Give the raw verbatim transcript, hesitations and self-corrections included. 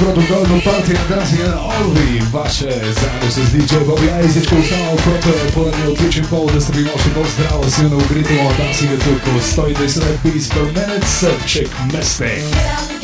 Toronto Golden Party a teraz jeden Olvi vaše zajedno se s dý džej Bobby Isaac stál proto je poradil Twitch Info, da ste bi mošli pozdravo silno ugritimo, da si je toliko sto deset beats per minute, check mistake.